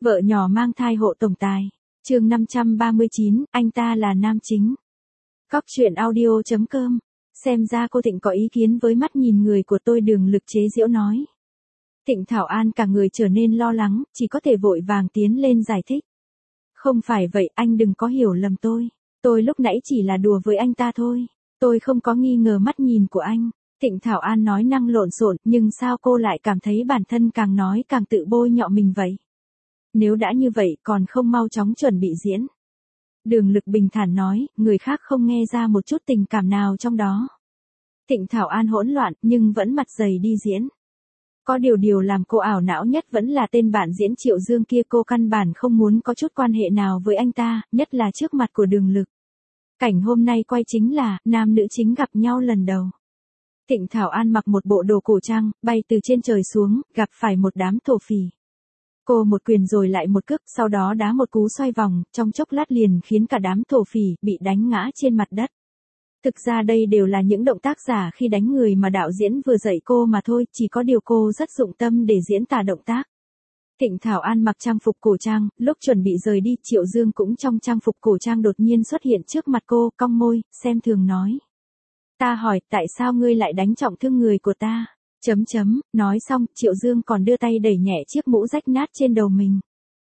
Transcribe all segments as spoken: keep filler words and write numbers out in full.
Vợ nhỏ mang thai hộ tổng tài. Chương năm trăm ba mươi chín, anh ta là nam chính. Cóc truyện audio chấm com. Xem ra cô Thịnh có ý kiến với mắt nhìn người của tôi, Đường Lực chế giễu nói. Thịnh Thảo An cả người trở nên lo lắng, chỉ có thể vội vàng tiến lên giải thích. Không phải vậy, anh đừng có hiểu lầm tôi. Tôi lúc nãy chỉ là đùa với anh ta thôi. Tôi không có nghi ngờ mắt nhìn của anh. Thịnh Thảo An nói năng lộn xộn, nhưng sao cô lại cảm thấy bản thân càng nói càng tự bôi nhọ mình vậy? Nếu đã như vậy còn không mau chóng chuẩn bị diễn. Đường Lực bình thản nói, người khác không nghe ra một chút tình cảm nào trong đó. Thịnh Thảo An hỗn loạn nhưng vẫn mặt dày đi diễn. Có điều điều làm cô ảo não nhất vẫn là tên bạn diễn Triệu Dương kia, cô căn bản không muốn có chút quan hệ nào với anh ta, nhất là trước mặt của Đường Lực. Cảnh hôm nay quay chính là, nam nữ chính gặp nhau lần đầu. Thịnh Thảo An mặc một bộ đồ cổ trang, bay từ trên trời xuống, gặp phải một đám thổ phỉ. Cô một quyền rồi lại một cước, sau đó đá một cú xoay vòng, trong chốc lát liền khiến cả đám thổ phỉ bị đánh ngã trên mặt đất. Thực ra đây đều là những động tác giả khi đánh người mà đạo diễn vừa dạy cô mà thôi, chỉ có điều cô rất dụng tâm để diễn tả động tác. Thịnh Thảo An mặc trang phục cổ trang, lúc chuẩn bị rời đi, Triệu Dương cũng trong trang phục cổ trang đột nhiên xuất hiện trước mặt cô, cong môi, xem thường nói. Ta hỏi, tại sao ngươi lại đánh trọng thương người của ta? Chấm chấm, nói xong, Triệu Dương còn đưa tay đẩy nhẹ chiếc mũ rách nát trên đầu mình.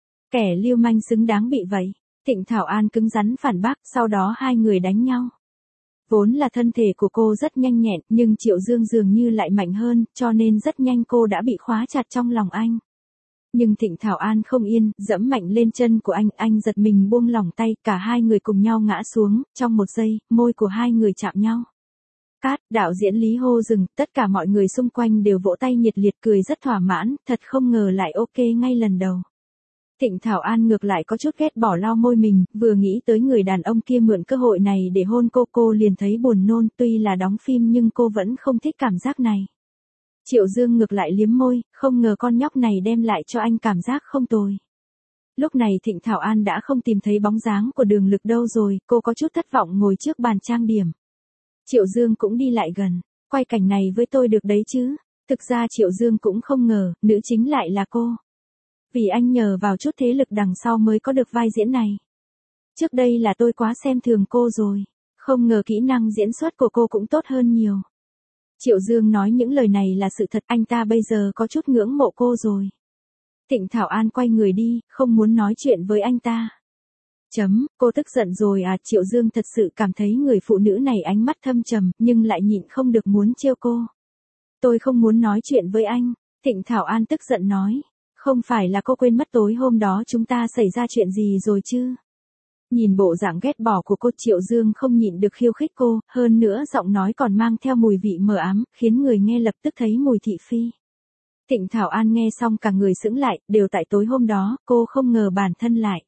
Kẻ lưu manh xứng đáng bị vậy. Thịnh Thảo An cứng rắn phản bác, sau đó hai người đánh nhau. Vốn là thân thể của cô rất nhanh nhẹn, nhưng Triệu Dương dường như lại mạnh hơn, cho nên rất nhanh cô đã bị khóa chặt trong lòng anh. Nhưng Thịnh Thảo An không yên, dẫm mạnh lên chân của anh, anh giật mình buông lỏng tay, cả hai người cùng nhau ngã xuống, trong một giây, môi của hai người chạm nhau. Cát, đạo diễn Lý hô dừng, tất cả mọi người xung quanh đều vỗ tay nhiệt liệt, cười rất thỏa mãn, thật không ngờ lại ok ngay lần đầu. Thịnh Thảo An ngược lại có chút ghét bỏ lau môi mình, vừa nghĩ tới người đàn ông kia mượn cơ hội này để hôn cô, cô liền thấy buồn nôn, tuy là đóng phim nhưng cô vẫn không thích cảm giác này. Triệu Dương ngược lại liếm môi, không ngờ con nhóc này đem lại cho anh cảm giác không tồi. Lúc này Thịnh Thảo An đã không tìm thấy bóng dáng của Đường Lực đâu rồi, cô có chút thất vọng ngồi trước bàn trang điểm. Triệu Dương cũng đi lại gần, quay cảnh này với tôi được đấy chứ. Thực ra Triệu Dương cũng không ngờ, nữ chính lại là cô. Vì anh nhờ vào chút thế lực đằng sau mới có được vai diễn này. Trước đây là tôi quá xem thường cô rồi, không ngờ kỹ năng diễn xuất của cô cũng tốt hơn nhiều. Triệu Dương nói những lời này là sự thật, anh ta bây giờ có chút ngưỡng mộ cô rồi. Thịnh Thảo An quay người đi, không muốn nói chuyện với anh ta. Chấm, cô tức giận rồi à? Triệu Dương thật sự cảm thấy người phụ nữ này ánh mắt thâm trầm, nhưng lại nhịn không được muốn trêu cô. Tôi không muốn nói chuyện với anh, Thịnh Thảo An tức giận nói. Không phải là cô quên mất tối hôm đó chúng ta xảy ra chuyện gì rồi chứ? Nhìn bộ dạng ghét bỏ của cô, Triệu Dương không nhịn được khiêu khích cô, hơn nữa giọng nói còn mang theo mùi vị mờ ám, khiến người nghe lập tức thấy mùi thị phi. Thịnh Thảo An nghe xong cả người sững lại, đều tại tối hôm đó, cô không ngờ bản thân lại.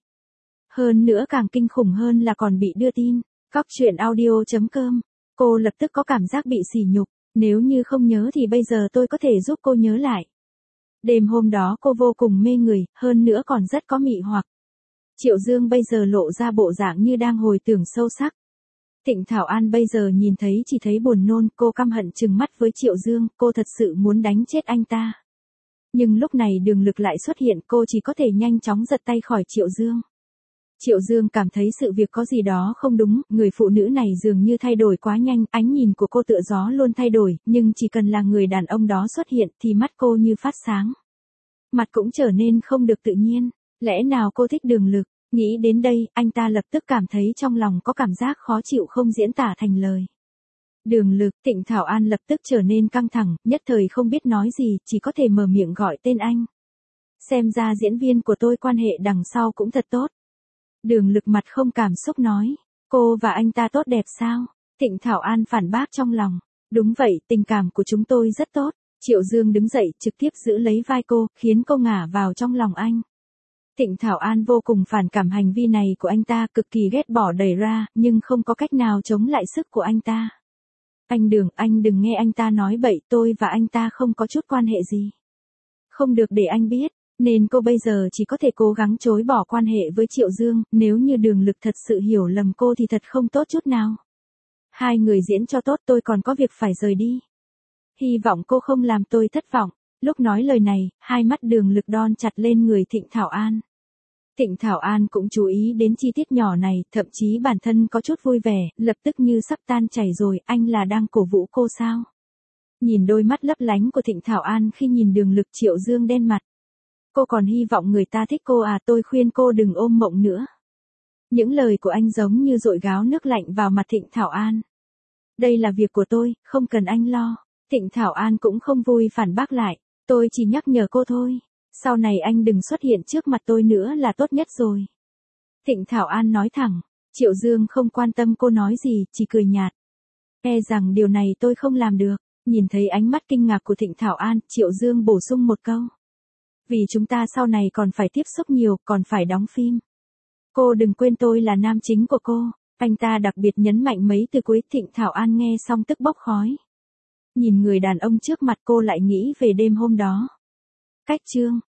Hơn nữa càng kinh khủng hơn là còn bị đưa tin. Cóc truyện audio chấm com. Cô lập tức có cảm giác bị sỉ nhục, nếu như không nhớ thì bây giờ tôi có thể giúp cô nhớ lại. Đêm hôm đó cô vô cùng mê người, hơn nữa còn rất có mị hoặc. Triệu Dương bây giờ lộ ra bộ dạng như đang hồi tưởng sâu sắc. Thịnh Thảo An bây giờ nhìn thấy chỉ thấy buồn nôn, cô căm hận trừng mắt với Triệu Dương, cô thật sự muốn đánh chết anh ta. Nhưng lúc này Đường Lực lại xuất hiện, cô chỉ có thể nhanh chóng giật tay khỏi Triệu Dương. Triệu Dương cảm thấy sự việc có gì đó không đúng, người phụ nữ này dường như thay đổi quá nhanh, ánh nhìn của cô tựa gió luôn thay đổi, nhưng chỉ cần là người đàn ông đó xuất hiện thì mắt cô như phát sáng. Mặt cũng trở nên không được tự nhiên, lẽ nào cô thích Đường Lực? Nghĩ đến đây, anh ta lập tức cảm thấy trong lòng có cảm giác khó chịu không diễn tả thành lời. Đường Lực, Thịnh Thảo An lập tức trở nên căng thẳng, nhất thời không biết nói gì, chỉ có thể mở miệng gọi tên anh. Xem ra diễn viên của tôi quan hệ đằng sau cũng thật tốt. Đường Lực mặt không cảm xúc nói, cô và anh ta tốt đẹp sao? Thịnh Thảo An phản bác trong lòng, đúng vậy, tình cảm của chúng tôi rất tốt. Triệu Dương đứng dậy, trực tiếp giữ lấy vai cô, khiến cô ngả vào trong lòng anh. Thịnh Thảo An vô cùng phản cảm hành vi này của anh ta, cực kỳ ghét bỏ đẩy ra, nhưng không có cách nào chống lại sức của anh ta. Anh Đường, anh đừng nghe anh ta nói bậy, tôi và anh ta không có chút quan hệ gì. Không được để anh biết. Nên cô bây giờ chỉ có thể cố gắng chối bỏ quan hệ với Triệu Dương, nếu như Đường Lực thật sự hiểu lầm cô thì thật không tốt chút nào. Hai người diễn cho tốt, tôi còn có việc phải rời đi. Hy vọng cô không làm tôi thất vọng. Lúc nói lời này, hai mắt Đường Lực đon chặt lên người Thịnh Thảo An. Thịnh Thảo An cũng chú ý đến chi tiết nhỏ này, thậm chí bản thân có chút vui vẻ, lập tức như sắp tan chảy rồi, anh là đang cổ vũ cô sao? Nhìn đôi mắt lấp lánh của Thịnh Thảo An khi nhìn Đường Lực, Triệu Dương đen mặt. Cô còn hy vọng người ta thích cô à, tôi khuyên cô đừng ôm mộng nữa. Những lời của anh giống như dội gáo nước lạnh vào mặt Thịnh Thảo An. Đây là việc của tôi, không cần anh lo. Thịnh Thảo An cũng không vui phản bác lại, tôi chỉ nhắc nhở cô thôi. Sau này anh đừng xuất hiện trước mặt tôi nữa là tốt nhất rồi. Thịnh Thảo An nói thẳng, Triệu Dương không quan tâm cô nói gì, chỉ cười nhạt. E rằng điều này tôi không làm được. Nhìn thấy ánh mắt kinh ngạc của Thịnh Thảo An, Triệu Dương bổ sung một câu. Vì chúng ta sau này còn phải tiếp xúc nhiều, còn phải đóng phim. Cô đừng quên tôi là nam chính của cô. Anh ta đặc biệt nhấn mạnh mấy từ cuối. Thịnh Thảo An nghe xong tức bốc khói. Nhìn người đàn ông trước mặt cô lại nghĩ về đêm hôm đó. Cách chương